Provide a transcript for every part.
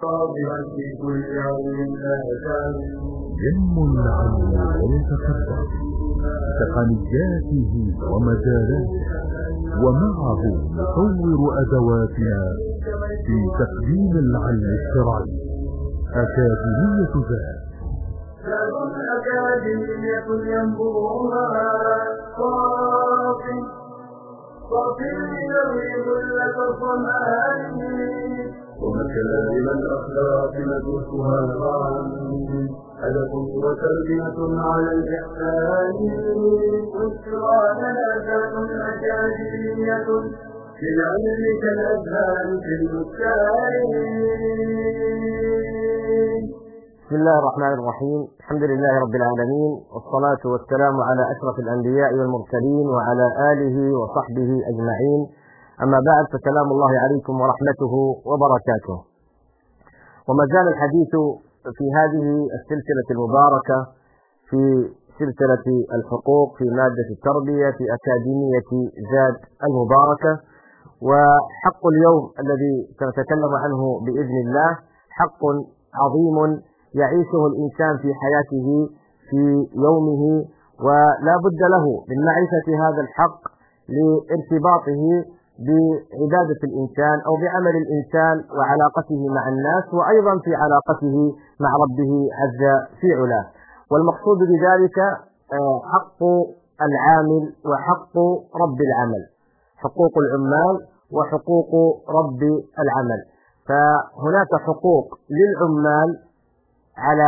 في كل يوم ينمو العلم ويتقدم بتقنياته ومجالاته، ومعه نطور أدواتنا في تقديم العلم الشرعي. أكاديمية ذات أكاديمية ينبوها صافي يروي ذلة الظمآن، ومكارم الأخلاق ندرسها معا، أدب وتربية على الإحسان. بشرى لنا ذات أكاديمية في العلم كالأزهار في البستان. بسم الله الرحمن الرحيم. الحمد لله رب العالمين، والصلاة والسلام على أشرف الأنبياء والمرسلين وعلى آله وصحبه أجمعين. أما بعد، فسلام الله عليكم ورحمته وبركاته. وما زال الحديث في هذه السلسلة المباركة في سلسلة الحقوق في مادة التربية في أكاديمية زاد المباركة. وحق اليوم الذي سنتكلم عنه بإذن الله حق عظيم يعيشه الإنسان في حياته في يومه، ولا بد له من معرفة هذا الحق لارتباطه بعبادة الإنسان أو بعمل الإنسان وعلاقته مع الناس، وأيضا في علاقته مع ربه عز في علاه. والمقصود بذلك حق العامل وحق رب العمل، حقوق العمال وحقوق رب العمل. فهناك حقوق للعمال على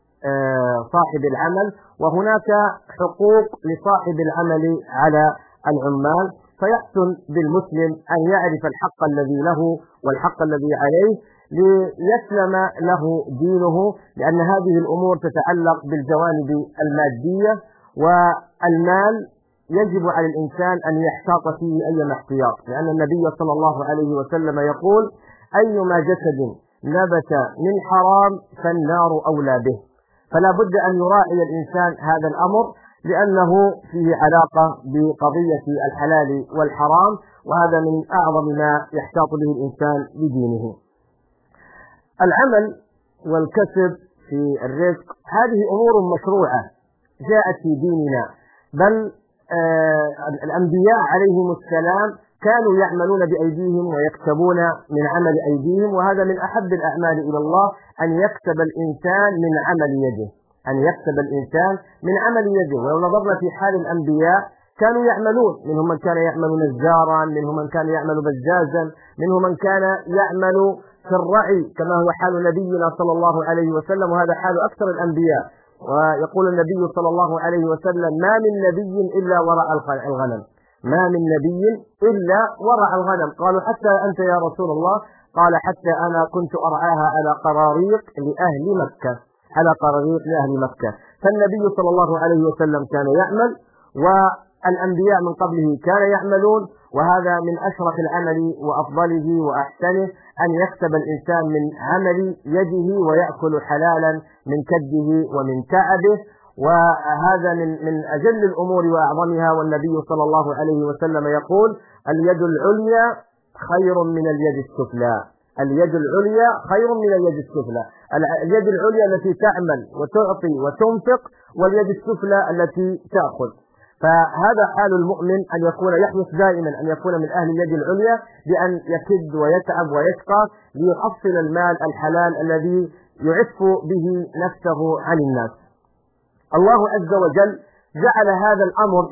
صاحب العمل، وهناك حقوق لصاحب العمل على العمال. فيحسن بالمسلم أن يعرف الحق الذي له والحق الذي عليه ليسلم له دينه، لأن هذه الأمور تتعلق بالجوانب المادية، والمال يجب على الإنسان أن يحتاط فيه أي احتياط، لأن النبي صلى الله عليه وسلم يقول: أيما جسد نبت من حرام فالنار أولى به. فلا بد أن يراعي الإنسان هذا الأمر، لأنه فيه علاقة بقضية الحلال والحرام، وهذا من أعظم ما يحتاط به الإنسان بدينه. العمل والكسب في الرزق هذه أمور مشروعة جاءت في ديننا، بل الأنبياء عليهم السلام كانوا يعملون بأيديهم ويكسبون من عمل أيديهم، وهذا من أحب الأعمال إلى الله، أن يكسب الإنسان من عمل يده، أن يكسب الإنسان من عمل يده. ولو نظرنا في حال الأنبياء كانوا يعملون، منهم من كان يعمل نجارا، منهم من كان يعمل بزازا، منهم من كان يعمل في الرعي، كما هو حال نبينا صلى الله عليه وسلم، وهذا حال أكثر الأنبياء. ويقول النبي صلى الله عليه وسلم: ما من نبي إلا ورع الغنم، ما من نبي إلا ورع الغنم. قالوا: حتى أنت يا رسول الله؟ قال: حتى أنا كنت أرعاها على قراريق لأهل مكة، على قراريق لأهل مكة. فالنبي صلى الله عليه وسلم كان يعمل، والأنبياء من قبله كانوا يعملون، وهذا من أشرف العمل وأفضله وأحسنه، أن يكسب الإنسان من عمل يده ويأكل حلالا من كده ومن تعبه، وهذا من أجل الأمور وأعظمها. والنبي صلى الله عليه وسلم يقول: اليد العليا خير من اليد السفلى، اليد العليا خير من اليد السفلى. اليد العليا التي تعمل وتعطي وتنفق، واليد السفلى التي تأخذ. فهذا حال المؤمن، أن يكون يحرص دائما أن يكون من أهل اليد العليا، بأن يكد ويتعب ويشقى ليحصل المال الحلال الذي يعف به نفسه عن الناس. الله عز وجل جعل هذا الأمر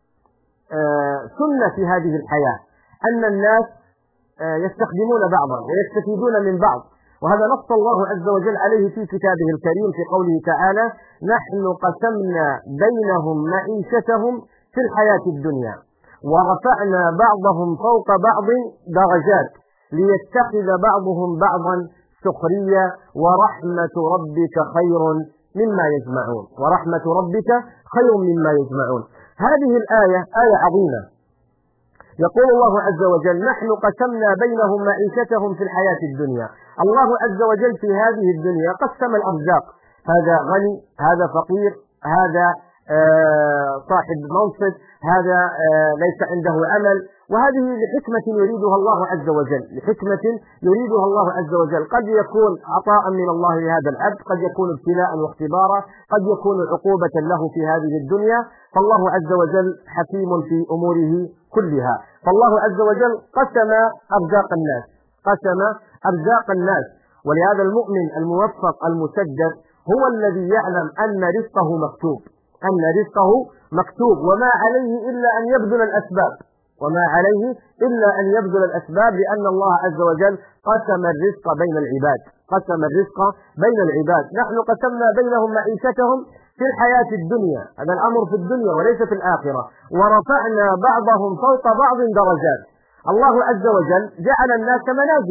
سنة في هذه الحياة، أن الناس يستخدمون بعضا ويستفيدون من بعض، وهذا نص الله عز وجل عليه في كتابه الكريم في قوله تعالى: نحن قسمنا بينهم معيشتهم في الحياة الدنيا ورفعنا بعضهم فوق بعض درجات ليتخذ بعضهم بعضا سخريا ورحمة ربك خير مما يجمعون، ورحمة ربك خير مما يجمعون. هذه الآية آية عظيمة. يقول الله عز وجل: نحن قسمنا بينهم معيشتهم في الحياة الدنيا. الله عز وجل في هذه الدنيا قسم الأرزاق، هذا غني، هذا فقير، هذا صاحب منصب، هذا ليس عنده عمل، وهذه لحكمة يريدها الله عز وجل، لحكمة يريدها الله عز وجل. قد يكون عطاء من الله لهذا العبد، قد يكون ابتلاء واختبارا، قد يكون عقوبة له في هذه الدنيا، فالله عز وجل حكيم في أموره كلها. فالله عز وجل قسم أرزاق الناس، ولهذا المؤمن الموفق المسدد هو الذي يعلم أن رزقه مكتوب، وما عليه إلا أن يبذل الأسباب، لأن الله عز وجل قسم الرزق بين العباد. نحن قسمنا بينهم معيشتهم في الحياة الدنيا، هذا الأمر في الدنيا وليس في الآخرة، ورفعنا بعضهم فوق بعض درجات. الله عز وجل جعل الناس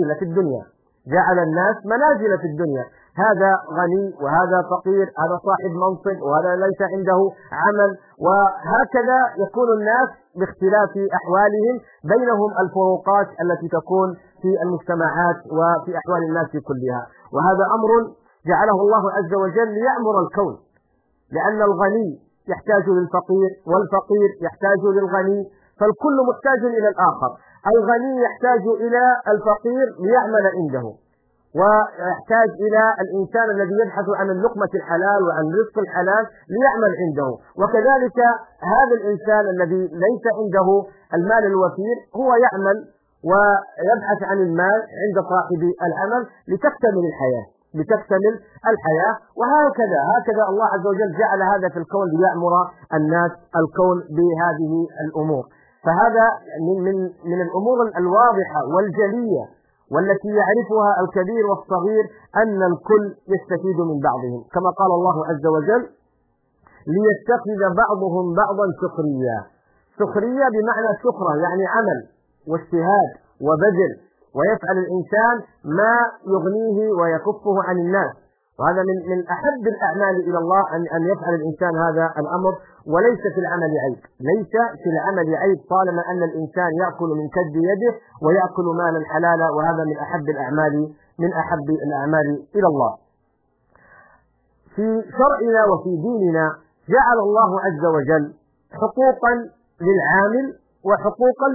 منازل في الدنيا، هذا غني وهذا فقير، هذا صاحب منصب وهذا ليس عنده عمل، وهكذا يكون الناس باختلاف أحوالهم، بينهم الفروقات التي تكون في المجتمعات وفي أحوال الناس كلها. وهذا أمر جعله الله عز وجل ليعمر الكون، لأن الغني يحتاج للفقير والفقير يحتاج للغني، فالكل محتاج إلى الآخر. الغني يحتاج إلى الفقير ليعمل عنده، ويحتاج إلى الإنسان الذي يبحث عن اللقمة الحلال وعن رزق الحلال ليعمل عنده، وكذلك هذا الإنسان الذي ليس عنده المال الوفير هو يعمل ويبحث عن المال عند صاحب العمل لتكتمل الحياة. وهكذا الله عز وجل جعل هذا في الكون ليأمر الناس الكون بهذه الأمور. فهذا من الأمور الواضحة والجلية والتي يعرفها الكبير والصغير أن الكل يستفيد من بعضهم، كما قال الله عز وجل: ليتخذ بعضهم بعضا سخرية بمعنى سخرة، يعني عمل واجتهاد وبذل، ويفعل الإنسان ما يغنيه ويكفه عن الناس. وهذا من أحب الأعمال إلى الله أن يفعل الإنسان هذا الأمر، وليس في العمل عيب طالما أن الإنسان يأكل من كد يده ويأكل مالا حلالا، وهذا من أحب الأعمال إلى الله. في شرعنا وفي ديننا جعل الله عز وجل حقوقا للعامل وحقوقا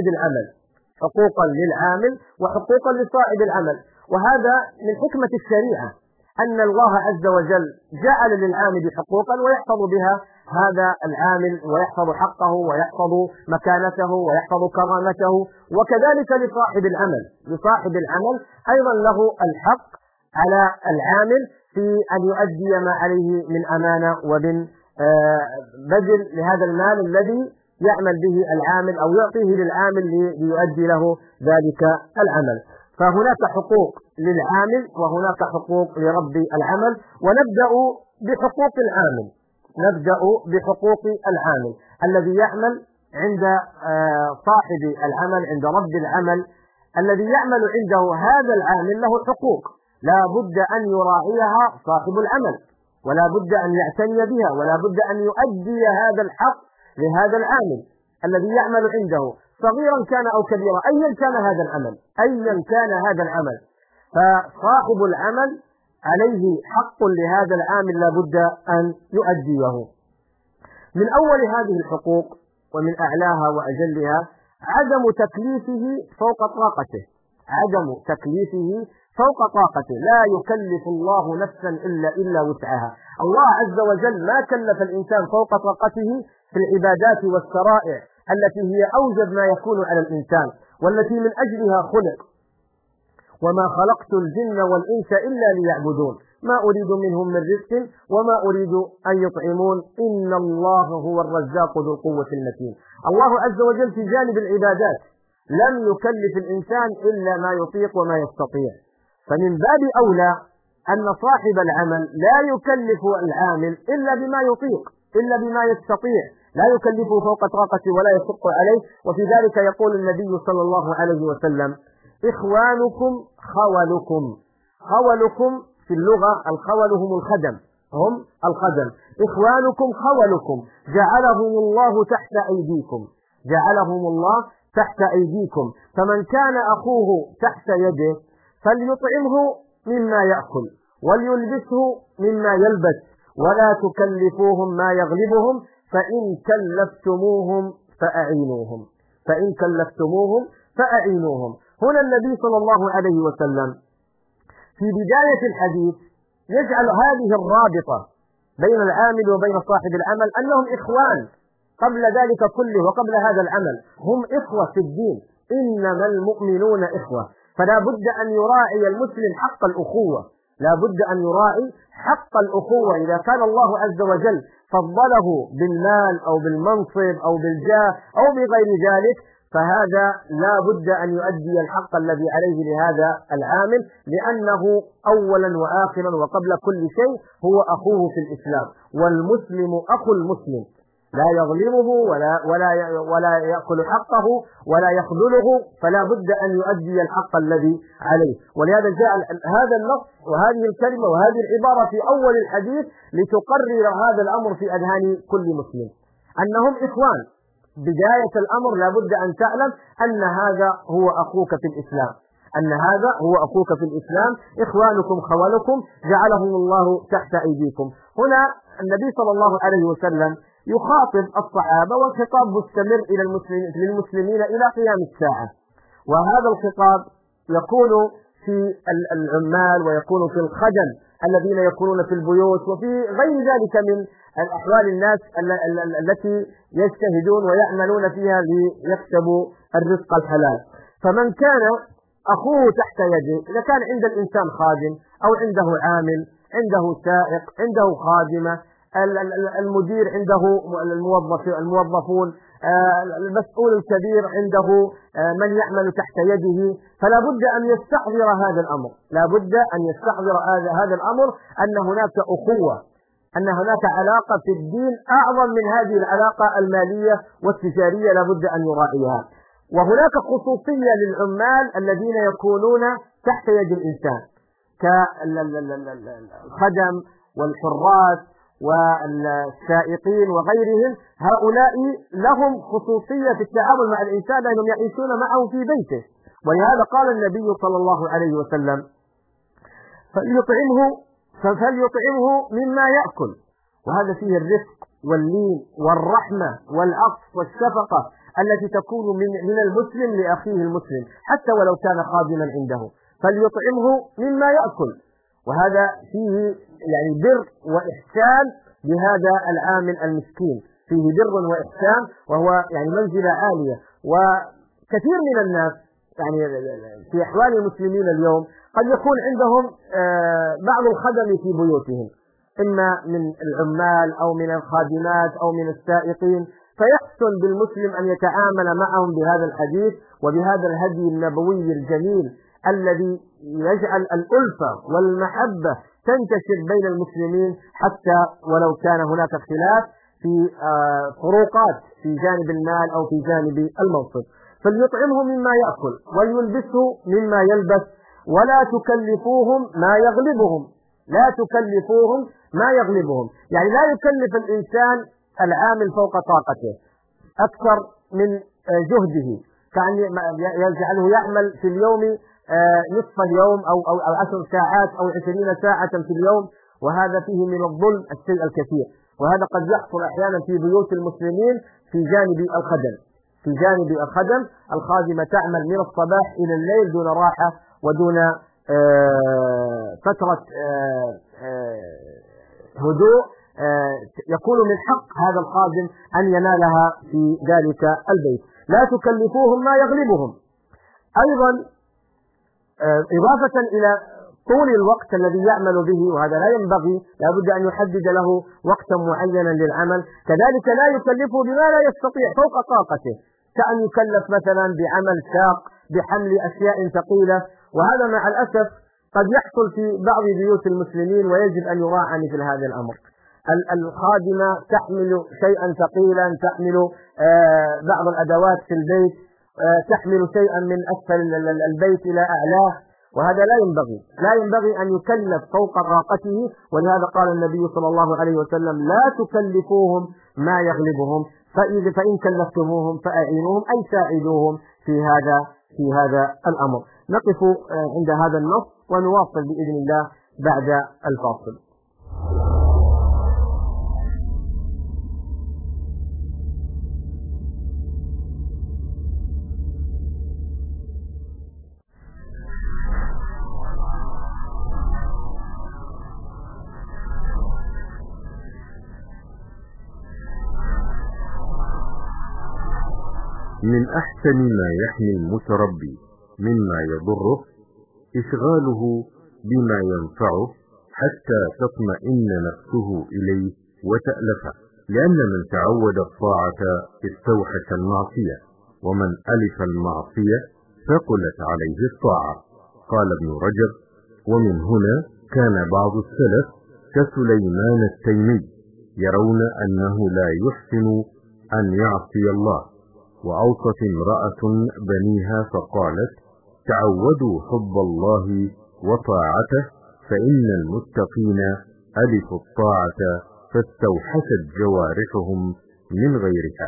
لصاحب العمل، وهذا من حكمة الشريعة أن الله عز وجل جعل للعامل حقوقا ويحفظ بها هذا العامل، ويحفظ حقه ويحفظ مكانته ويحفظ كرامته، وكذلك لصاحب العمل أيضا له الحق على العامل في أن يؤدي ما عليه من أمانة ومن بذل لهذا المال الذي يعمل به العامل أو يعطيه للعامل ليؤدي له ذلك العمل. فهناك حقوق للعامل وهناك حقوق لرب العمل، ونبدأ بحقوق العامل الذي يعمل عند صاحب العمل، عند رب العمل الذي يعمل عنده. هذا العامل له حقوق لا بد أن يراعيها صاحب العمل، ولا بد أن يعتني بها، ولا بد أن يؤدي هذا الحق لهذا العامل الذي يعمل عنده، صغيرا كان أو كبيرا، أيا كان هذا العمل. فصاحب العمل عليه حق لهذا العامل لا بد أن يؤديه. من أول هذه الحقوق ومن أعلاها وأجلها عدم تكليفه فوق طاقته، لا يكلف الله نفسا إلا وسعها. الله عز وجل ما كلف الإنسان فوق طاقته في العبادات والشرائع التي هي أوجب ما يكون على الإنسان والتي من أجلها خلق. وما خلقت الجن والإنس إلا ليعبدون ما أريد منهم من رزق وما أريد أن يطعمون إن الله هو الرزاق ذو القوة المتين. الله عز وجل في جانب العبادات لم يكلف الإنسان إلا ما يطيق وما يستطيع، فمن باب أولى أن صاحب العمل لا يكلف العامل إلا بما يطيق إلا بما يستطيع، لا يكلفه فوق طاقته ولا يشق عليه. وفي ذلك يقول النبي صلى الله عليه وسلم: إخوانكم خولكم في اللغة الخول هم الخدم، إخوانكم خولكم جعلهم الله تحت أيديكم، فمن كان أخوه تحت يده فليطعمه مما يأكل وليلبسه مما يلبس ولا تكلفوهم ما يغلبهم فإن كلفتموهم فأعينوهم. فإن كلفتموهم فأعينوهم. هنا النبي صلى الله عليه وسلم في بداية الحديث يجعل هذه الرابطة بين العامل وبين صاحب العمل أنهم إخوان قبل ذلك كله وقبل هذا العمل، هم إخوة في الدين، إنما المؤمنون إخوة. فلا بد أن يراعي المسلم حق الأخوة، لا بد أن يراعي حق الأخوة. إذا كان الله عز وجل فضله بالمال أو بالمنصب أو بالجاه أو بغير ذلك، فهذا لا بد أن يؤدي الحق الذي عليه لهذا العامل، لأنه أولا وآخرا وقبل كل شيء هو أخوه في الإسلام، والمسلم أخو المسلم، لا يظلمه ولا يأكل حقه ولا يخذله، فلا بد أن يؤدي الحق الذي عليه. ولهذا جاء هذا النص وهذه الكلمة وهذه العبارة في أول الحديث لتقرر هذا الأمر في أذهان كل مسلم أنهم إخوان. بداية الأمر لا بد أن تعلم أن هذا هو أخوك في الإسلام، أن هذا هو أخوك في الإسلام، إخوانكم خولكم جعلهم الله تحت أيديكم. هنا النبي صلى الله عليه وسلم يخاطب الصحابة، والخطاب مستمر للمسلمين إلى قيام الساعة، وهذا الخطاب يكون في العمال ويكون في الخدم الذين يكونون في البيوت وفي غير ذلك من الأحوال الناس التي يجتهدون ويعملون فيها ليكسبوا الرزق الحلال. فمن كان أخوه تحت يده، إذا كان عند الإنسان خادم أو عنده عامل، عنده سائق، عنده خادمة، المدير عنده الموظفون، المسؤول الكبير عنده من يعمل تحت يده، فلا بد أن يستحضر هذا الأمر، لا بد أن يستحضر هذا الأمر أن هناك أخوة، أن هناك علاقة في الدين أعظم من هذه العلاقة المالية والتجارية، لا بد أن يراعيها. وهناك خصوصية للعمال الذين يكونون تحت يد الإنسان كالخدم والحراس والسائقين وغيرهم، هؤلاء لهم خصوصية في التعامل مع الإنسان لأنهم يعيشون معه في بيته. ولهذا قال النبي صلى الله عليه وسلم فليطعمه مما يأكل، وهذا فيه الرفق واللين والرحمة والعطف والشفقة التي تكون من المسلم لأخيه المسلم حتى ولو كان خادما عنده، فليطعمه مما يأكل. وهذا فيه يعني بر وإحسان بهذا العامل المسكين، فيه بر وإحسان، وهو يعني منزلة عالية. وكثير من الناس يعني في أحوال المسلمين اليوم قد يكون عندهم بعض الخدم في بيوتهم، إما من العمال أو من الخادمات أو من السائقين، فيحسن بالمسلم أن يتعامل معهم بهذا الحديث وبهذا الهدي النبوي الجميل الذي يجعل الألفة والمحبة تنتشر بين المسلمين حتى ولو كان هناك اختلاف في فروقات في جانب المال أو في جانب المنصب. فليطعمه مما يأكل ويلبسه مما يلبس، ولا تكلفوهم ما يغلبهم، لا تكلفوهم ما يغلبهم، يعني لا يكلف الإنسان العامل فوق طاقته أكثر من جهده، كأن يجعله يعمل في اليوم نصف اليوم أو 10 ساعات أو 20 ساعة في اليوم، وهذا فيه من الظلم الشيء الكثير. وهذا قد يحصل أحيانا في بيوت المسلمين في جانب الخدم، في جانب الخدم الخادمة تعمل من الصباح إلى الليل دون راحة ودون فترة هدوء، يكون من حق هذا الخادم أن ينالها في ذلك البيت. لا تكلفوهم ما يغلبهم. أيضا إضافة إلى طول الوقت الذي يعمل به، وهذا لا ينبغي، لا بد أن يحدد له وقتا معينا للعمل، كذلك لا يكلفه بما لا يستطيع فوق طاقته، كأن يكلف مثلا بعمل شاق بحمل أشياء ثقيلة، وهذا مع الأسف قد يحصل في بعض بيوت المسلمين ويجب أن يراعى مثل هذا الأمر. الخادمة تحمل شيئا ثقيلا، تحمل بعض الأدوات في البيت، تحمل شيئا من أسفل البيت إلى أعلاه، وهذا لا ينبغي أن يكلف فوق طاقته. ولهذا قال النبي صلى الله عليه وسلم لا تكلفوهم ما يغلبهم، فإن كلفتموهم فأعينوهم أي ساعدوهم في هذا الأمر. نقف عند هذا النص ونواصل بإذن الله بعد الفاصل. من أحسن ما يحمي المتربي مما يضره إشغاله بما ينفعه حتى تطمئن نفسه إليه وتألفه، لأن من تعود الطاعة استوحش المعصية، ومن ألف المعصية ثقلت عليه الطاعة. قال ابن رجب: ومن هنا كان بعض السلف كسليمان التيمي يرون أنه لا يحسن أن يعصي الله. وأوصت امرأة بنيها فقالت: تعودوا حب الله وطاعته، فإن المتقين ألفوا الطاعة فاستوحشت جوارحهم من غيرها.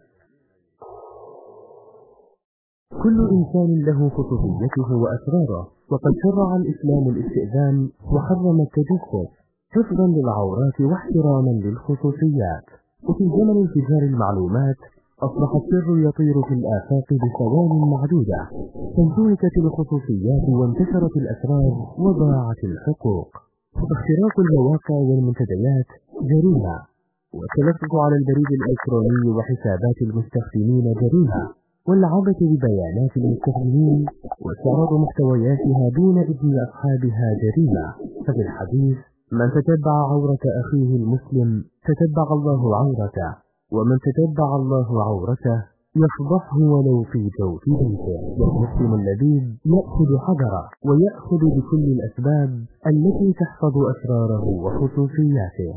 كل إنسان له خصوصيته وأسراره، وقد شرع الإسلام الاستئذان وحرم التجسس حفظا للعورات واحتراما للخصوصيات. وفي زمن انتشار المعلومات أصبح السر يطير في الآفاق بثوان معدودة، فانتهكت الخصوصيات وانتشرت الأسرار وضاعت الحقوق. اختراق المواقع والمنتديات جريمة، والتلفظ على البريد الإلكتروني وحسابات المستخدمين جريمة، والعبث ببيانات المستخدمين واستعراض محتوياتها دون إذن أصحابها جريمة. ففي الحديث: من تتبع عورة أخيه المسلم تتبع الله عورته، ومن تتبع الله عورته يفضحه ولو في جوف بيته. والمسلم اللبيب يأخذ حذره ويأخذ بكل الأسباب التي تحفظ أسراره وخصوصياته.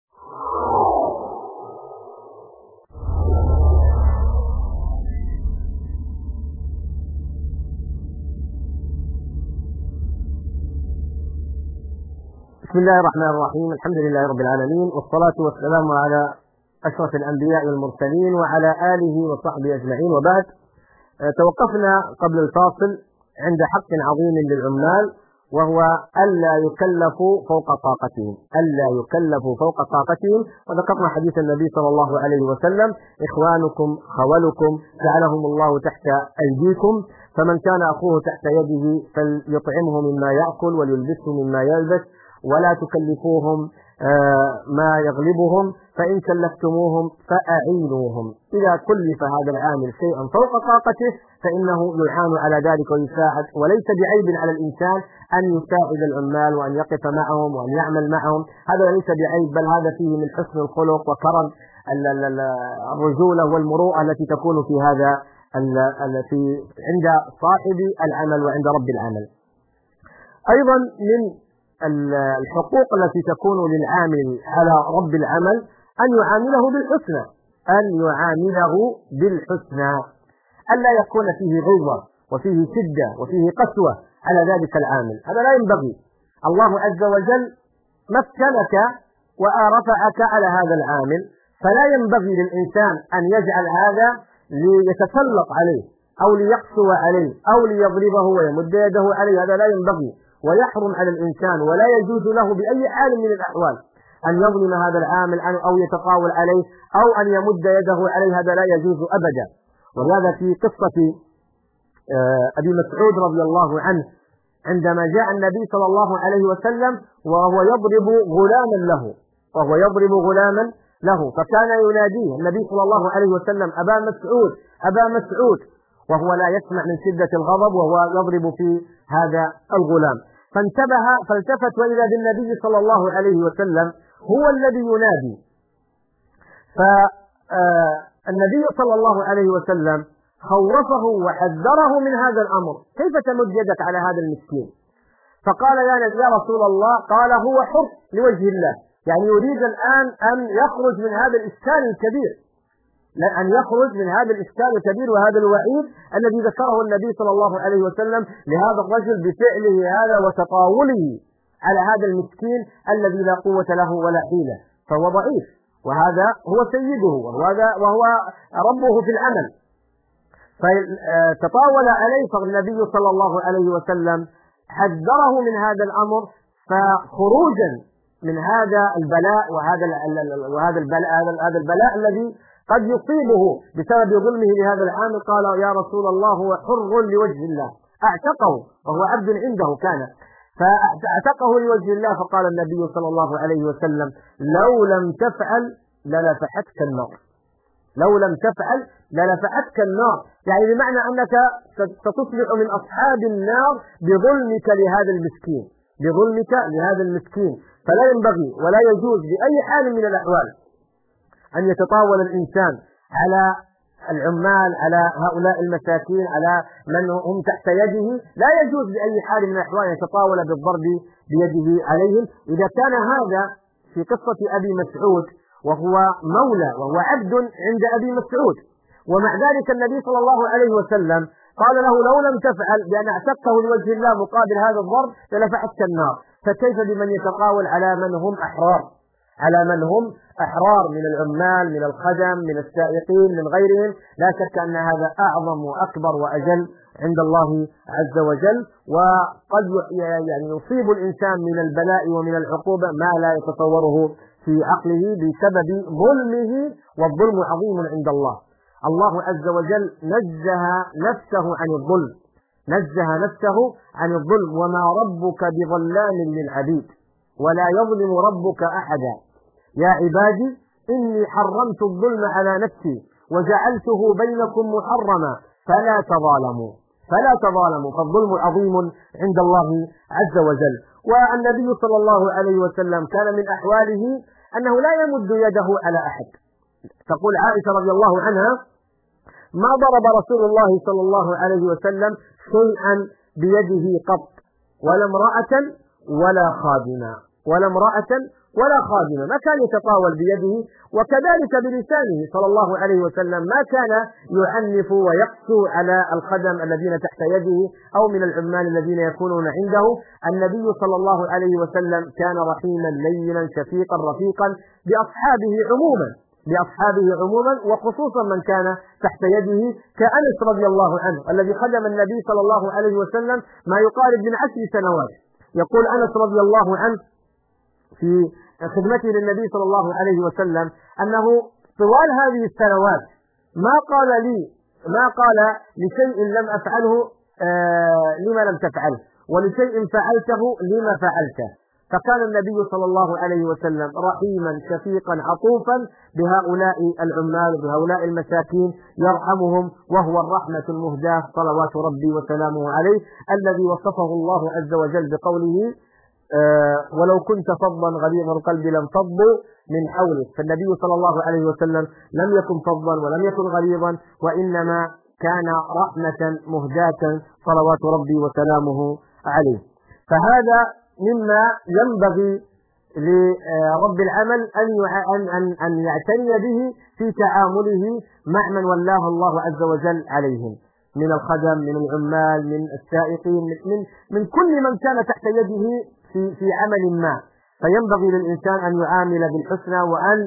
بسم الله الرحمن الرحيم. الحمد لله رب العالمين، والصلاة والسلام على أشرف الأنبياء والمرسلين وعلى آله وصحبه أجمعين، وبعد. توقفنا قبل الفاصل عند حق عظيم للعمال، وهو ألا يكلفوا فوق طاقتهم، ألا يكلفوا فوق طاقتهم. وذكرنا حديث النبي صلى الله عليه وسلم: إخوانكم خولكم جعلهم الله تحت أيديكم، فمن كان أخوه تحت يده فليطعمه مما يأكل وليلبسه مما يلبس، ولا تكلفوهم ما يغلبهم، فإن كلفتموهم فأعينوهم. إذا كلف هذا العامل شيئا فوق طاقته فإنه يعان على ذلك ويساعد، وليس بعيب على الإنسان أن يساعد العمال وأن يقف معهم وأن يعمل معهم، هذا ليس بعيب، بل هذا فيه من حسن الخلق وكرم الرجولة والمروءة التي تكون في هذا عند صاحب العمل وعند رب العمل. أيضا من الحقوق التي تكون للعامل على رب العمل أن يعامله بالحسنى، أن يعامله بالحسنى، ألا يكون فيه غلظة وفيه شدة وفيه قسوة على ذلك العامل، هذا لا ينبغي. الله عز وجل مكنك ورفعك على هذا العامل، فلا ينبغي للإنسان أن يجعل هذا ليتسلط عليه أو ليقسو عليه أو ليضربه ويمد يده عليه، هذا لا ينبغي، ويحرم على الإنسان ولا يجوز له بأي حال من الأحوال أن يظلم هذا العامل أو يتطاول عليه أو أن يمد يده عليه، هذا لا يجوز أبدا. وهذا في قصة أبي مسعود رضي الله عنه عندما جاء النبي صلى الله عليه وسلم وهو يضرب غلاما له، فكان يناديه النبي صلى الله عليه وسلم: أبا مسعود أبا مسعود، وهو لا يسمع من شدة الغضب وهو يضرب في هذا الغلام. فالتفت وإذا بالنبي صلى الله عليه وسلم هو الذي ينادي. فالنبي صلى الله عليه وسلم خوفه وحذره من هذا الأمر: كيف تمد يدك على هذا المسكين؟ فقال: يا رسول الله، قال: هو حر لوجه الله، يعني يريد الآن أن يخرج من هذا الإشكال الكبير، أن يخرج من هذا الإشكال الكبير وهذا الوعيد الذي ذكره النبي صلى الله عليه وسلم لهذا الرجل بفعله هذا وتطاوله على هذا المسكين الذي لا قوة له ولا حيلة، فهو ضعيف، وهذا هو سيده وهو ربه في العمل. فتطاول عليه، فالنبي صلى الله عليه وسلم حذره من هذا الأمر. فخروجا من هذا البلاء وهذا البلاء الذي قد يصيبه بسبب ظلمه لهذا العامل، قال: يا رسول الله، هو حر لوجه الله، أعتقه وهو عبد عنده كان، فأعتقه لوجه الله. فقال النبي صلى الله عليه وسلم: لو لم تفعل للفحتك النار، لو لم تفعل لنفعتك النار، يعني بمعنى أنك ستصبح من أصحاب النار بظلمك لهذا المسكين، بظلمك لهذا المسكين. فلا ينبغي ولا يجوز بأي حال من الأحوال أن يتطاول الإنسان على العمال، على هؤلاء المساكين، على من هم تحت يده. لا يجوز بأي حال من الأحوال أن يتطاول بالضرب بيده عليهم. إذا كان هذا في قصة أبي مسعود وهو مولى وهو عبد عند أبي مسعود، ومع ذلك النبي صلى الله عليه وسلم قال له لو لم تفعل بأن اعتقته لوجه الله مقابل هذا الضرب لنفعتك النار، فكيف بمن يتطاول على من هم أحرار، على من هم أحرار من العمال، من الخدم، من السائقين، من غيرهم؟ لا شك أن هذا أعظم وأكبر وأجل عند الله عز وجل، وقد يعني يصيب الإنسان من البلاء ومن العقوبة ما لا يتصوره في عقله بسبب ظلمه، والظلم عظيم عند الله. الله عز وجل نزه نفسه عن الظلم، نزه نفسه عن الظلم، وما ربك بظلام للعبيد ولا يظلم ربك أحدا. يا عبادي إني حرمت الظلم على نفسي وجعلته بينكم محرما فلا تظالموا، فلا تظالموا، فالظلم عظيم عند الله عز وجل. والنبي صلى الله عليه وسلم كان من أحواله أنه لا يمد يده على أحد. تقول عائشة رضي الله عنها: ما ضرب رسول الله صلى الله عليه وسلم شيئا بيده قط، ولا امرأة ولا خادمة، ولا امرأة ولا خادمة، ما كان يتطاول بيده. وكذلك بلسانه صلى الله عليه وسلم ما كان يعنف ويقسو على الخدم الذين تحت يده أو من العمال الذين يكونون عنده. النبي صلى الله عليه وسلم كان رحيما لينا شفيقا رفيقا بأصحابه عموما، بأصحابه عموما، وخصوصا من كان تحت يده كأنس رضي الله عنه الذي خدم النبي صلى الله عليه وسلم ما يقارب من 10 سنوات. يقول أنس رضي الله عنه في خدمته للنبي صلى الله عليه وسلم أنه طوال هذه السنوات ما قال لشيء لم أفعله لما لم تفعله، ولشيء فعلته لما فعلته. فكان النبي صلى الله عليه وسلم رحيما شفيقا عطوفا بهؤلاء العمال وبهؤلاء المساكين، يرحمهم، وهو الرحمة المهداة صلوات ربي وسلامه عليه، الذي وصفه الله عز وجل بقوله: ولو كنت فظا غليظ القلب لانفضوا من حولك. فالنبي صلى الله عليه وسلم لم يكن فظا ولم يكن غليظا، وإنما كان رحمة مهداة صلوات ربي وسلامه عليه. فهذا مما ينبغي لرب العمل أن يعتني به في تعامله مع من ولاه الله عز وجل عليهم من الخدم، من العمال، من السائقين، من كل من كان تحت يده في عمل ما. فينبغي للإنسان أن يعامل بالحسنى، وأن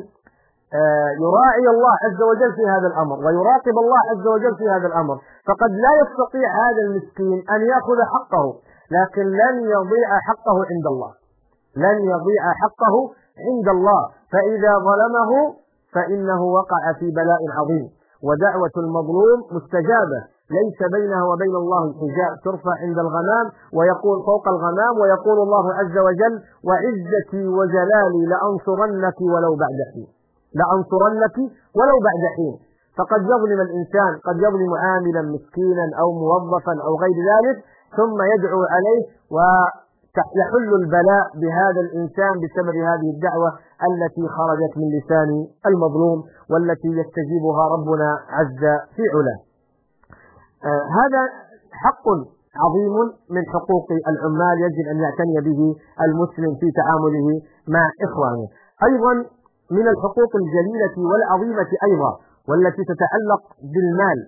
يراعي الله عز وجل في هذا الأمر، ويراقب الله عز وجل في هذا الأمر. فقد لا يستطيع هذا المسكين أن يأخذ حقه، لكن لن يضيع حقه عند الله، لن يضيع حقه عند الله. فإذا ظلمه فإنه وقع في بلاء عظيم، ودعوة المظلوم مستجابة، ليس بينها وبين الله حجاب، ترفع عند الغمام ويقول فوق الغمام، ويقول الله عز وجل: وعزتي وجلالي لأنصرنك ولو بعد حين، لأنصرنك ولو بعد حين. فقد يظلم الإنسان، قد يظلم عاملا مسكينا أو موظفا أو غير ذلك، ثم يدعو عليه ويحل البلاء بهذا الإنسان بسبب هذه الدعوة التي خرجت من لسان المظلوم، والتي يستجيبها ربنا عز في علاه. هذا حق عظيم من حقوق العمال يجب أن يعتني به المسلم في تعامله مع إخوانه. أيضا من الحقوق الجليلة والعظيمة أيضا والتي تتعلق بالمال،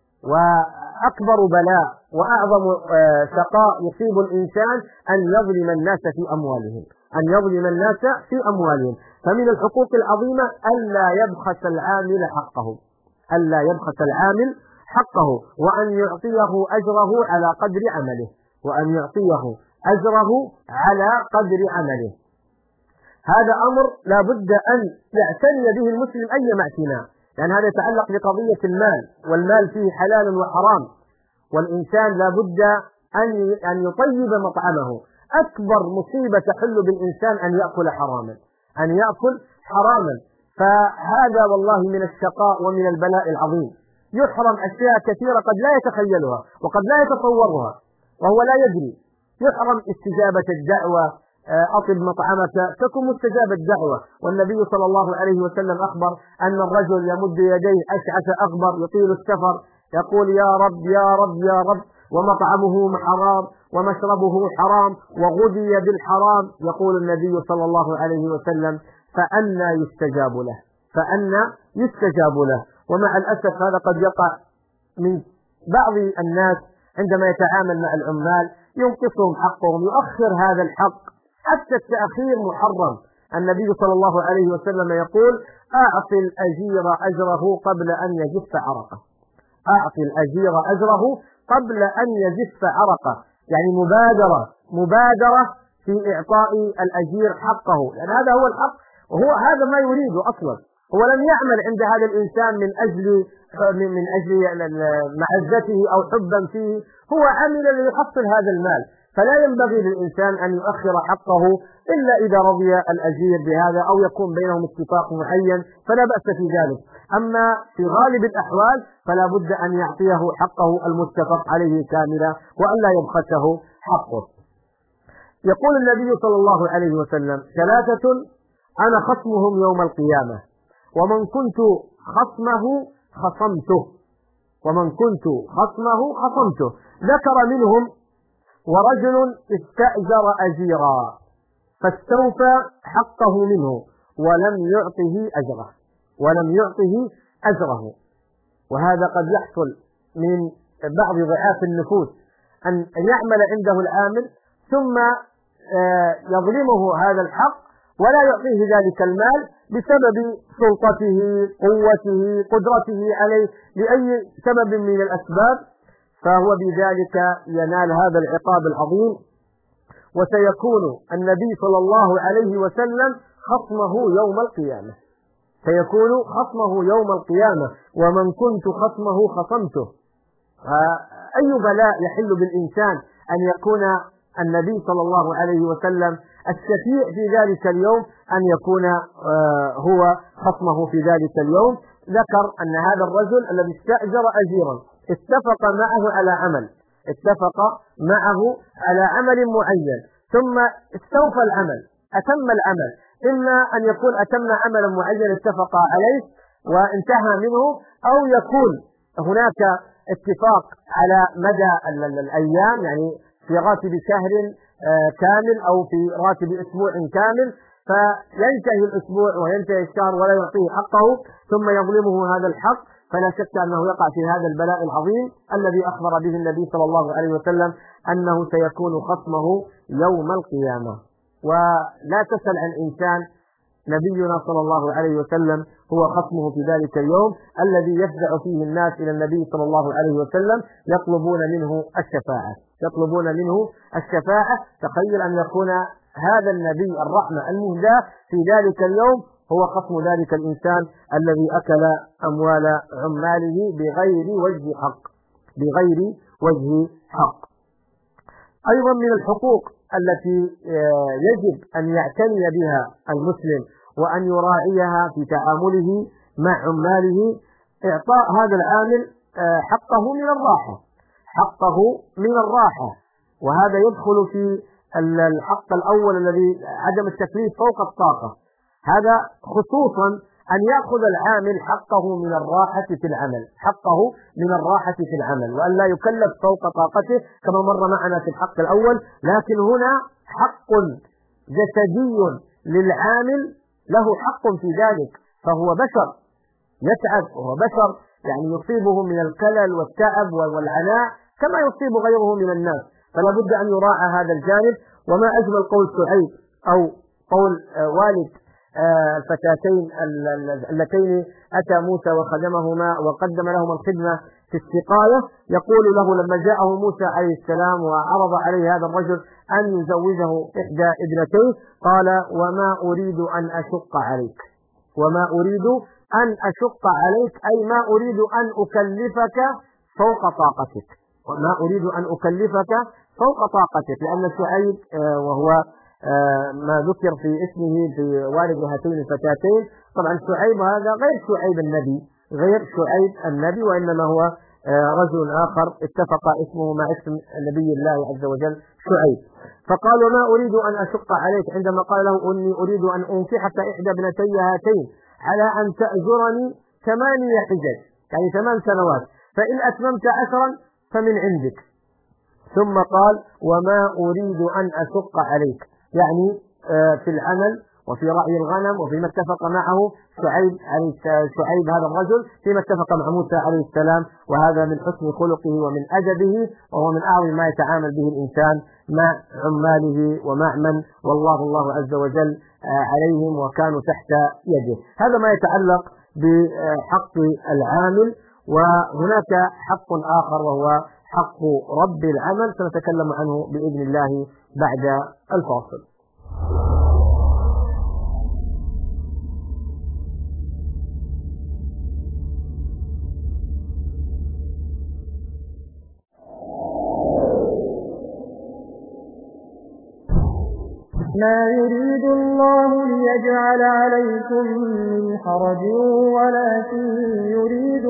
وأكبر بلاء وأعظم شقاء يصيب الإنسان أن يظلم الناس في أموالهم، أن يظلم الناس في أموالهم. فمن الحقوق العظيمة ألا يبخس العامل حقه، ألا يبخس العامل حقه، وأن يعطيه أجره على قدر عمله، وأن يعطيه أجره على قدر عمله. هذا أمر لا بد أن يعتني به المسلم أيما اعتناء، لأن هذا يتعلق بقضية المال، والمال فيه حلال وحرام، والإنسان لا بد أن يطيب مطعمه. أكبر مصيبة تحل بالإنسان أن يأكل حراما، أن يأكل حراما. فهذا والله من الشقاء ومن البلاء العظيم. يحرم أشياء كثيرة قد لا يتخيلها وقد لا يتصورها وهو لا يدري. يحرم استجابة الدعوة، أطب مطعمك تكن مستجاب الدعوة. والنبي صلى الله عليه وسلم أخبر أن الرجل يمد يديه أشعث أغبر يطيل السفر يقول يا رب يا رب يا رب، ومطعمه حرام ومشربه حرام وغذي بالحرام. يقول النبي صلى الله عليه وسلم فأنى يستجاب له، فأنى يستجاب له. ومع الأسف هذا قد يقع من بعض الناس عندما يتعامل مع العمال ينقصهم حقهم، يؤخر هذا الحق، حتى التأخير محرم. النبي صلى الله عليه وسلم يقول أعطي الأجير أجره قبل أن يجف عرقه، أعطي الأجير أجره قبل أن يجف عرقه، يعني مبادرة في إعطاء الأجير حقه، لأن هذا هو الحق وهو هذا ما يريده أصلا. هو لم يعمل عند هذا الإنسان من أجل معزته أو حبا فيه، هو عمل ليحصل هذا المال، فلا ينبغي للإنسان أن يؤخر حقه إلا إذا رضي الأجير بهذا أو يكون بينهم اتفاق معين فلا بأس في ذلك. أما في غالب الأحوال فلا بد أن يعطيه حقه المتفق عليه كاملا وأن لا يبخسه حقه. يقول النبي صلى الله عليه وسلم ثلاثة أنا خصمهم يوم القيامة ومن كنت خصمه خصمته، ومن كنت خصمه خصمته. ذكر منهم ورجل استأجر أجيرا فاستوفى حقه منه ولم يعطه أجره. وهذا قد يحصل من بعض ضعاف النفوس أن يعمل عنده العامل ثم يظلمه هذا الحق ولا يعطيه ذلك المال بسبب سلطته، قوته، قدرته عليه، لأي سبب من الأسباب، فهو بذلك ينال هذا العقاب العظيم. وسيكون النبي صلى الله عليه وسلم خصمه يوم القيامة، سيكون خصمه يوم القيامة ومن كنت خصمه خصمته. أي بلاء يحل بالإنسان أن يكون النبي صلى الله عليه وسلم الشفيع في ذلك اليوم، أن يكون هو خصمه في ذلك اليوم. ذكر أن هذا الرجل الذي استأجر أجيرا اتفق معه على عمل معين ثم استوفى العمل، أتم العمل، إما أن يكون أتم عملا معين اتفق عليه وانتهى منه، أو يكون هناك اتفاق على مدى الأيام، يعني في راتب شهر كامل أو في راتب أسبوع كامل، فينتهي الأسبوع وينتهي الشهر ولا يعطيه حقه ثم يظلمه هذا الحق، فلا شك أنه يقع في هذا البلاء العظيم الذي أخبر به النبي صلى الله عليه وسلم أنه سيكون خصمه يوم القيامة. ولا تسأل عن إنسان، نبينا صلى الله عليه وسلم هو خصمه في ذلك اليوم الذي يفزع فيه الناس إلى النبي صلى الله عليه وسلم يطلبون منه الشفاعة. تخيل أن يكون هذا النبي الرحمة المهدى في ذلك اليوم هو خصم ذلك الإنسان الذي أكل أموال عماله بغير وجه حق. أيضا من الحقوق التي يجب أن يعتني بها المسلم وأن يراعيها في تعامله مع عماله إعطاء هذا العامل حقه من الراحة، وهذا يدخل في الحق الأول الذي عدم التكليف فوق الطاقة. هذا خصوصا أن يأخذ العامل حقه من الراحة في العمل وأن لا يكلف فوق طاقته كما مر معنا في الحق الأول. لكن هنا حق جسدي للعامل، له حق في ذلك، فهو بشر يتعب، وهو بشر يعني يصيبه من الكلل والتعب والعناء كما يصيب غيره من الناس، فلا بد أن يراعى هذا الجانب. وما أجمل قول سعيد أو قول والد الفتاتين اللتين أتى موسى وخدمهما وقدم لهما الخدمة في السقاية، يقول له لما جاءه موسى عليه السلام وعرض عليه هذا الرجل أن يزوجه إحدى ابنتيه قال وما أريد أن أشق عليك، أي ما أريد أن أكلفك فوق طاقتك، لأن سعيد وهو ما ذكر في اسمه في والد هاتين الفتاتين، طبعا شعيب هذا غير شعيب النبي، غير شعيب النبي، وإنما هو رجل آخر اتفق اسمه مع اسم نبي الله عز وجل شعيب. فقال وما أريد أن أشق عليك، عندما قال له إني أريد أن أنكحك إحدى ابنتي هاتين على أن تأجرني 8 حجج، يعني 8 سنوات، فإن أتممت 10 فمن عندك. ثم قال وما أريد أن أشق عليك، يعني في العمل وفي رعي الغنم وفيما اتفق معه شعيب هذا الرجل فيما اتفق مع موسى عليه السلام، وهذا من حسن خلقه ومن أدبه، وهو من أعظم ما يتعامل به الإنسان مع عماله ومع من والله الله عز وجل عليهم وكانوا تحت يده. هذا ما يتعلق بحق العامل. وهناك حق آخر وهو حق رب العمل، سنتكلم عنه بإذن الله بعد الفاصل. ما يريد الله ليجعل عليكم من حرج ولكن يريد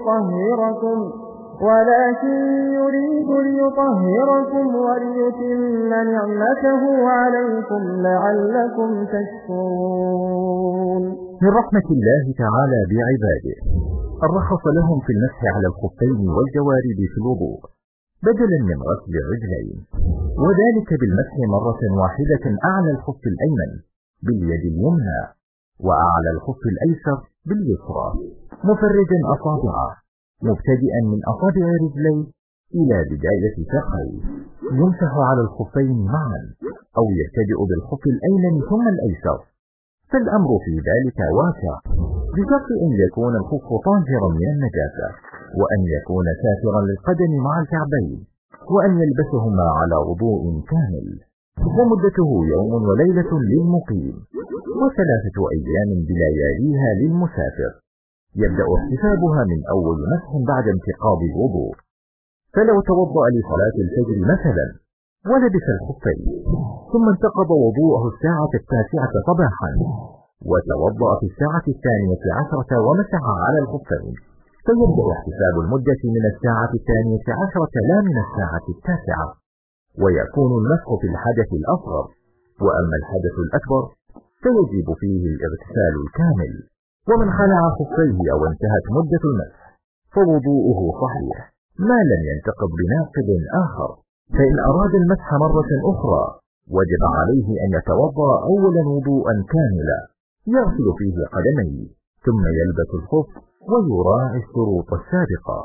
ليطهركم وليتم نعمته عليكم لعلكم تشكرون. من رحمة الله تعالى بعباده الرخص لهم في المسح على الخفين والجوارب في الوضوء بدلا من غسل الرجلين، وذلك بالمسح مرة واحدة أعلى الخف الأيمن باليد اليمنى وأعلى الخف الأيسر باليسرى، مفرجا أصابعه مبتدئا من أصابع رجليه إلى بداية ساقيه، يمسح على الخفين معا أو يبتدئ بالخف الأيمن ثم الأيسر، فالأمر في ذلك واسع، بشرط أن يكون الخف طاهرا من النجاسة، وأن يكون ساترا للقدم مع الكعبين، وأن يلبسهما على وضوء كامل، ومدته يوم وليلة للمقيم، و3 أيام بلياليها للمسافر، يبدأ احتسابها من أول مسح بعد انتقاض الوضوء. فلو توضأ لصلاة الفجر مثلا ولبس الخفين ثم انتقض وضوءه الساعة 9 صباحا وتوضأ في الساعة 12 ومسح على الخفين، فيبدأ احتساب المدة من الساعة 12 لا من الساعة 9، ويكون المسح في الحدث الأصغر، وأما الحدث الأكبر فيجب فيه الاغتسال الكامل. ومن خلع خفيه أو انتهت مدة المسح فوضوءه صحيح ما لم ينتقض بناقض آخر، فإن أراد المسح مرة أخرى وجب عليه أن يتوضأ أولا وضوءا كاملا يغسل فيه قدميه ثم يلبس الخف ويراعي الشروط السابقة.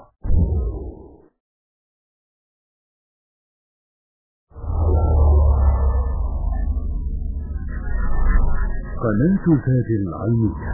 قناة زاد العلمية.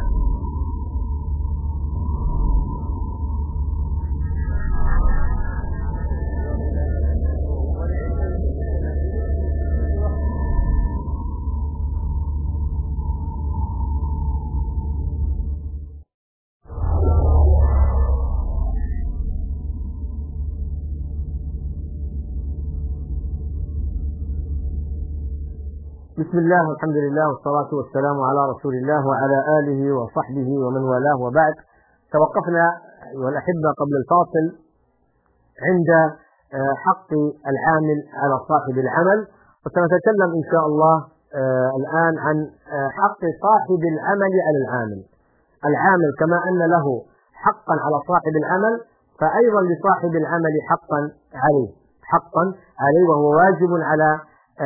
بسم الله والحمد لله والصلاة والسلام على رسول الله وعلى آله وصحبه ومن والاه، وبعد. توقفنا أيها الأحبة قبل الفاصل عند حق العامل على صاحب العمل، وسنتكلم إن شاء الله الآن عن حق صاحب العمل على العامل. العامل كما أن له حقا على صاحب العمل فأيضا لصاحب العمل حقا عليه، وهو واجب على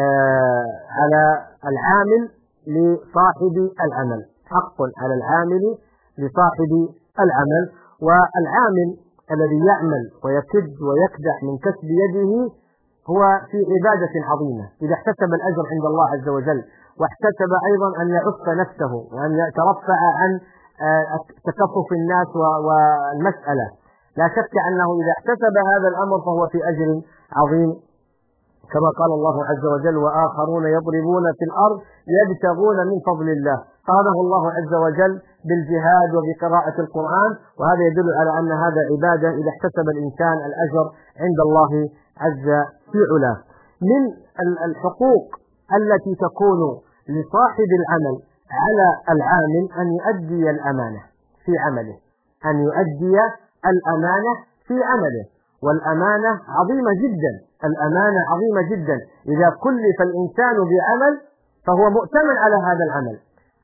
العامل لصاحب العمل، حق على العامل لصاحب العمل. والعامل الذي يعمل ويكد ويكدح من كسب يده هو في عبادة عظيمة، إذا احتسب الأجر عند الله عز وجل واحتسب أيضا أن يعف نفسه وأن يترفع عن تكفف الناس والمسألة، لا شك أنه إذا احتسب هذا الأمر فهو في أجر عظيم، كما قال الله عز وجل وآخرون يضربون في الأرض يبتغون من فضل الله، قاله الله عز وجل بالجهاد وبقراءة القرآن، وهذا يدل على أن هذا عبادة إذا احتسب الإنسان الأجر عند الله عز في علاه. من الحقوق التي تكون لصاحب العمل على العامل أن يؤدي الأمانة في عمله، أن يؤدي الأمانة في عمله، والأمانة عظيمة جدا، الأمانة عظيمة جدا. إذا كلف الإنسان بعمل فهو مؤتمن على هذا العمل،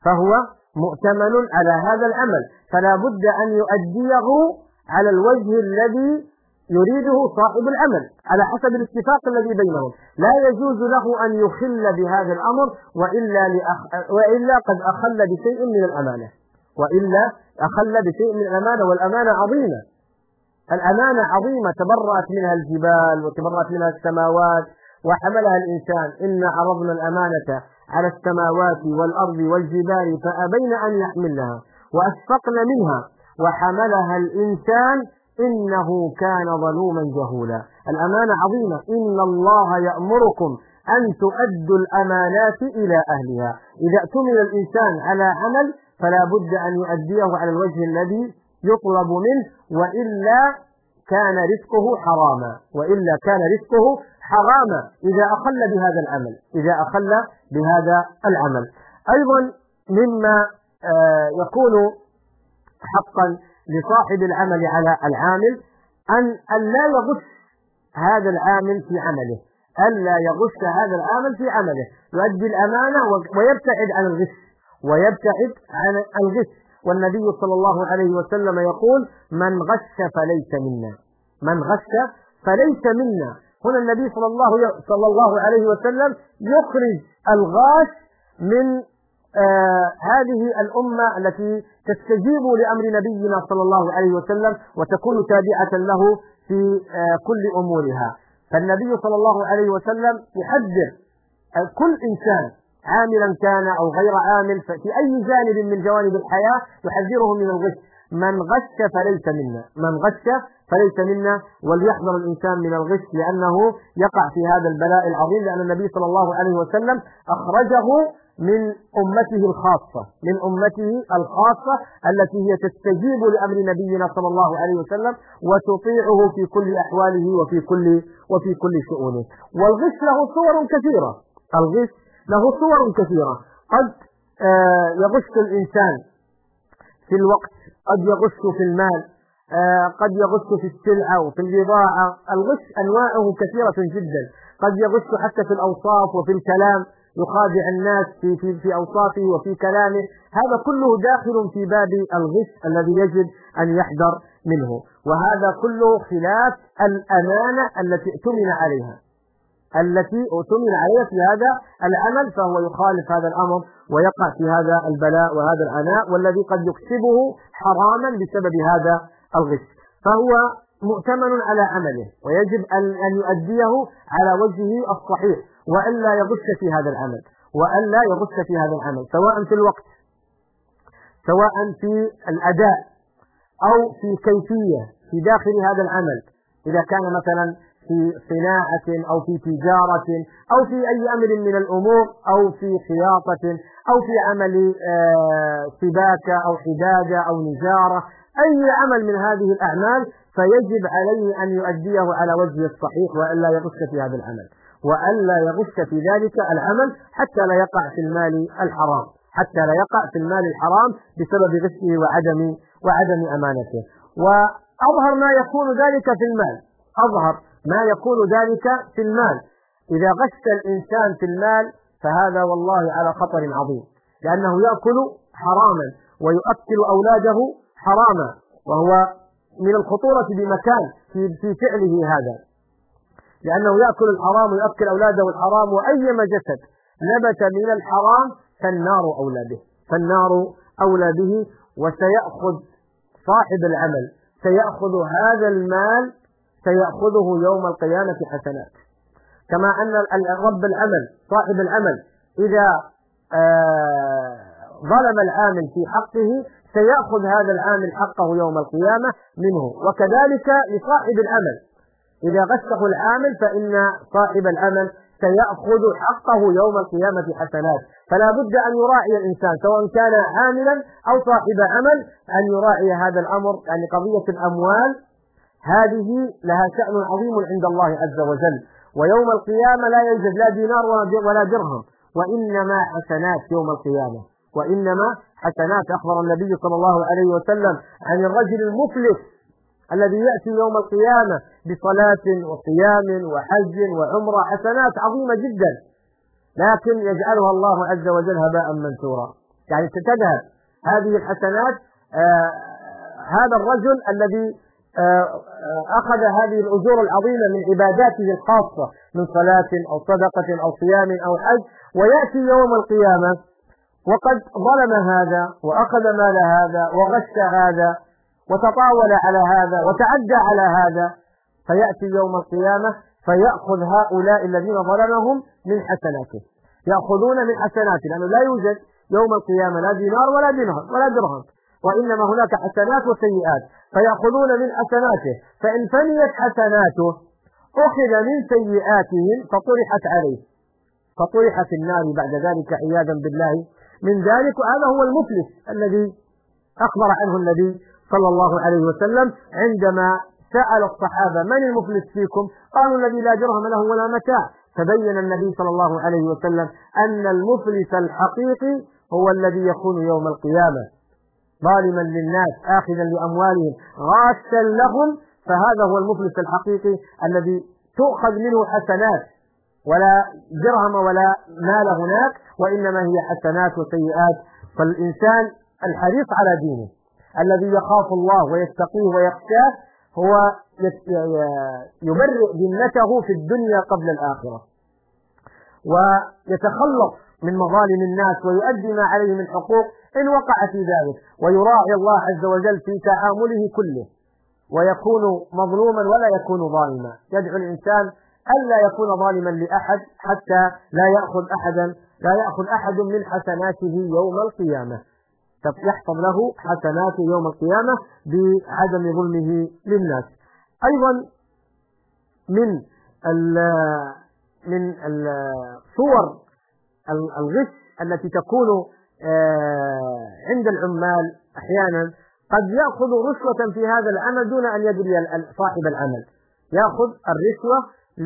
فلا بد أن يؤديه على الوجه الذي يريده صاحب العمل على حسب الاتفاق الذي بينهم. لا يجوز له أن يخل بهذا الأمر وإلا قد أخل بشيء من الأمانة، والأمانة عظيمة. الأمانة عظيمة، تبرأت منها الجبال وتبرأت منها السماوات وحملها الإنسان. إنا عرضنا الأمانة على السماوات والأرض والجبال فأبين أن يحملنها وأشفقن منها وحملها الإنسان إنه كان ظلوما جهولا. الأمانة عظيمة. إن الله يأمركم أن تؤدوا الأمانات إلى أهلها. إذا اؤتمن الإنسان على عمل فلا بد أن يؤديه على الوجه الذي يطلب منه، وإلا كان رزقه حراما إذا أخل بهذا العمل. أيضا مما يكون حقا لصاحب العمل على العامل أن لا يغش هذا العامل في عمله، يؤدي الأمانة ويبتعد عن الغش. والنبي صلى الله عليه وسلم يقول: من غش فليس منا. هنا النبي صلى الله عليه وسلم يخرج الغاش من هذه الأمة التي تستجيب لأمر نبينا صلى الله عليه وسلم وتكون تابعة له في كل أمورها. فالنبي صلى الله عليه وسلم يحذر كل إنسان عاملا كان أو غير عامل في أي جانب من جوانب الحياة، يحذره من الغش. من غش فليس منا، وليحذر الإنسان من الغش لأنه يقع في هذا البلاء العظيم، لأن النبي صلى الله عليه وسلم أخرجه من أمته الخاصة التي هي تستجيب لأمر نبينا صلى الله عليه وسلم وتطيعه في كل أحواله وفي كل شؤونه. والغش له صور كثيرة. قد يغش الإنسان في الوقت، قد يغش في المال، قد يغش في السلعة وفي البضاعة. الغش أنواعه كثيرة جدا. قد يغش حتى في الأوصاف وفي الكلام، يخادع الناس في أوصافه وفي كلامه. هذا كله داخل في باب الغش الذي يجب أن يحذر منه. وهذا كله خلاف الأمانة التي اؤتمن عليها في هذا العمل، فهو يخالف هذا الأمر ويقع في هذا البلاء وهذا العناء، والذي قد يكسبه حراما بسبب هذا الغش. فهو مؤتمن على عمله ويجب أن يؤديه على وجهه الصحيح، وألا يغش في هذا العمل، سواء في الوقت، سواء في الأداء، أو في كيفية في داخل هذا العمل. إذا كان مثلا في صناعة أو في تجارة أو في أي أمر من الأمور، أو في خياطة أو في عمل سباكة أو حدادة أو نجارة، أي عمل من هذه الأعمال فيجب عليه أن يؤديه على وجهه الصحيح، وألا يغش في هذا العمل، وألا يغش في ذلك العمل حتى لا يقع في المال الحرام بسبب غشه وعدم أمانته. وأظهر ما يكون ذلك في المال، إذا غش الإنسان في المال فهذا والله على خطر عظيم، لأنه يأكل حراما ويؤكل أولاده حراما، وهو من الخطورة بمكان في فعله هذا، لأنه يأكل الحرام ويؤكل أولاده الحرام. وأيما جسد نبت من الحرام فالنار أولى به. وسيأخذ صاحب العمل هذا المال، سيأخذه يوم القيامة حسنات، كما أن رب العمل صاحب العمل إذا ظلم العامل في حقه سيأخذ هذا العامل حقه يوم القيامة منه. وكذلك لصاحب العمل إذا غشه العامل فإن صاحب العمل سيأخذ حقه يوم القيامة حسنات. فلا بد أن يراعي الإنسان سواء كان عاملا أو صاحب عمل أن يراعي هذا الأمر، يعني قضية الأموال هذه لها شأن عظيم عند الله عز وجل، ويوم القيامة لا يوجد لا دينار ولا درهم، وإنما حسنات يوم القيامة، وإنما حسنات. أخبر النبي صلى الله عليه وسلم عن الرجل المفلس الذي يأتي يوم القيامة بصلاة وصيام وحج وعمرة، حسنات عظيمة جدا، لكن يجعلها الله عز وجل هباء منثورا، يعني تذهب هذه الحسنات. هذا الرجل الذي أخذ هذه الأجور العظيمة من عباداته الخاصة من صلاة أو صدقة أو صيام أو حج، ويأتي يوم القيامة وقد ظلم هذا وأخذ مال هذا وغش هذا وتطاول على هذا وتعدى على هذا، فيأتي يوم القيامة فيأخذ هؤلاء الذين ظلمهم من حسناته، يأخذون من حسناته، لأنه لا يوجد يوم القيامة لا دينار ولا درهم، وإنما هناك حسنات وسيئات، فيأخذون من حسناته، فإن فنيت حسناته أخذ من سيئاتهم فطرحت عليه، فطرح في النار بعد ذلك عياذا بالله من ذلك. وهذا هو المفلس الذي أخبر عنه النبي صلى الله عليه وسلم عندما سأل الصحابة من المفلس فيكم؟ قالوا الذي لا درهم له ولا متاع، فبين النبي صلى الله عليه وسلم أن المفلس الحقيقي هو الذي يكون يوم القيامة ظالما للناس آخذا لأموالهم غاشا لهم، فهذا هو المفلس الحقيقي الذي تؤخذ منه حسنات ولا درهم ولا مال هناك، وإنما هي حسنات وسيئات. فالإنسان الحريص على دينه الذي يخاف الله ويتقيه ويخشاه هو يبرئ ذمته في الدنيا قبل الآخرة، ويتخلص من مظالم الناس ويؤدي ما عليه من حقوق إن وقع في ذلك، ويراعي الله عز وجل في تعامله كله، ويكون مظلوما ولا يكون ظالما. يدعو الإنسان ألا يكون ظالما لأحد حتى لا يأخذ أحد من حسناته يوم القيامة، يحفظ له حسناته يوم القيامة بعدم ظلمه للناس. أيضا من صور الغش التي تكون عند العمال أحيانا قد يأخذ رشوة في هذا العمل دون أن يدري صاحب العمل، يأخذ الرشوة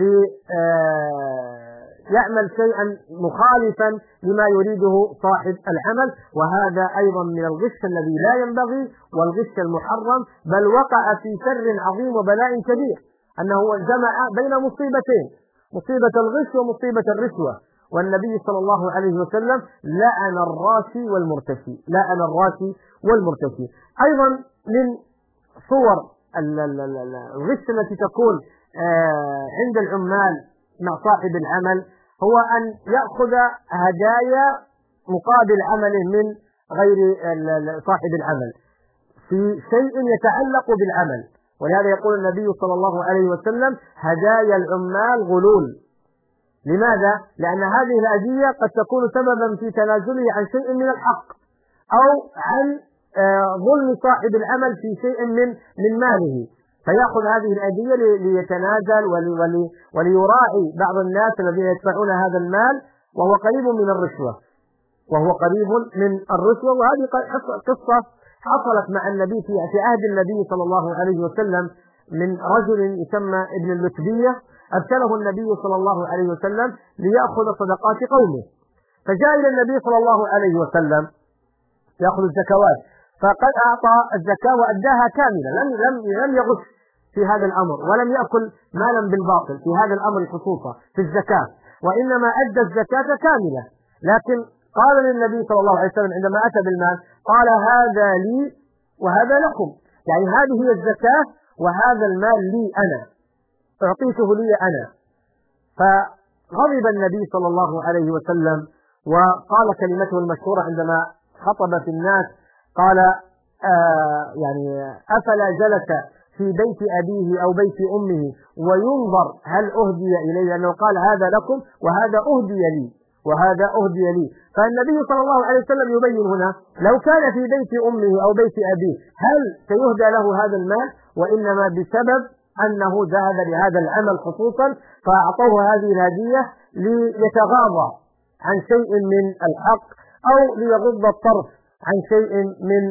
ليعمل شيئا مخالفا لما يريده صاحب العمل، وهذا أيضا من الغش الذي لا ينبغي والغش المحرم، بل وقع في شر عظيم وبلاء كبير، أنه جمع بين مصيبتين، مصيبة الغش ومصيبة الرشوة. والنبي صلى الله عليه وسلم لعن الراشي والمرتشي. أيضا من صور الغش التي تكون عند العمال مع صاحب العمل هو أن يأخذ هدايا مقابل عمله من غير صاحب العمل في شيء يتعلق بالعمل، ولهذا يقول النبي صلى الله عليه وسلم هدايا العمال غلول. لماذا؟ لأن هذه الهدية قد تكون سببا في تنازله عن شيء من الحق أو عن ظلم صاحب العمل في شيء من ماله، فيأخذ هذه الهدية ليتنازل وليراعي بعض الناس الذين يدفعون هذا المال وهو قريب من الرشوة، وهذه قصة حصلت مع النبي في عهد النبي صلى الله عليه وسلم من رجل يسمى ابن اللتبية، أرسله النبي صلى الله عليه وسلم ليأخذ صدقات قومه، فجاء إلى النبي صلى الله عليه وسلم يأخذ الزكوات، فقد أعطى الزكاة وأداها كاملة، لم يغش في هذا الأمر ولم يأكل مالا بالباطل في هذا الأمر خصوصا في الزكاة، وإنما أدى الزكاة كاملة. لكن قال للنبي صلى الله عليه وسلم عندما أتى بالمال قال هذا لي وهذا لكم، يعني هذه هي الزكاة وهذا المال لي أنا، أعطيته لي أنا. فغضب النبي صلى الله عليه وسلم وقال كلمته المشهورة عندما خطب في الناس، قال أفلا جلس في بيت أبيه أو بيت أمه وينظر هل أهدي إليه، لأنه قال هذا لكم وهذا أهدي لي. فالنبي صلى الله عليه وسلم يبين هنا لو كان في بيت أمه أو بيت أبيه هل سيهدى له هذا المال، وإنما بسبب أنه ذهب لهذا العمل خصوصا فأعطوه هذه الهدية ليتغاضى عن شيء من الحق أو ليغض الطرف عن شيء من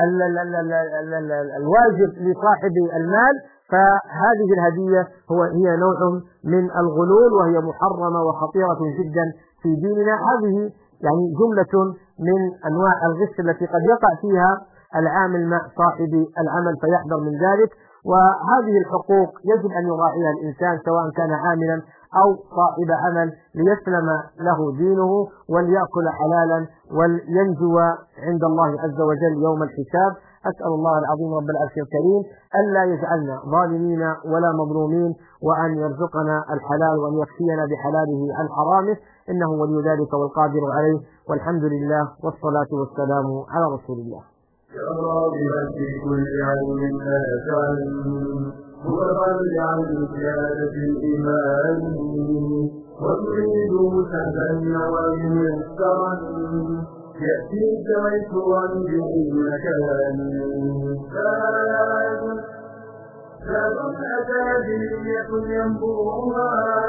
الواجب لصاحب المال، فهذه الهدية هي نوع من الغلول وهي محرمة وخطيرة جدا في ديننا. هذه جملة من أنواع الغش التي قد يقع فيها العامل مع صاحب العمل فيحذر من ذلك. وهذه الحقوق يجب أن يراعيها الإنسان سواء كان عاملا أو صاحب عمل ليسلم له دينه وليأكل حلالا ولينجو عند الله عز وجل يوم الحساب. أسأل الله العظيم رب العرش الكريم ألا يجعلنا ظالمين ولا مظلومين، وأن يرزقنا الحلال وأن يكفينا بحلاله عن حرامه، إنه ولي ذلك والقادر عليه، والحمد لله والصلاة والسلام على رسول الله. يا راغبا في كل علم نافع متطلعا لزيادة الإيمان وتريد سهلا النوام ميسرا يأتيك ميسورا بأي مكان. زاد أكاديمية ينبوعها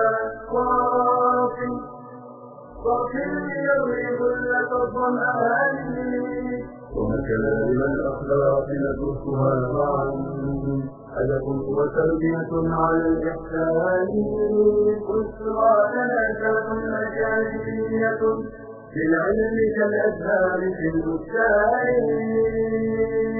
صافي يروي ظلة الظمآن ومكارم الأخلاق ندرسها معا أدب وتربية على الإحسان. بشرى لنا أكاديمية بالعلم كالأزهار في البستان.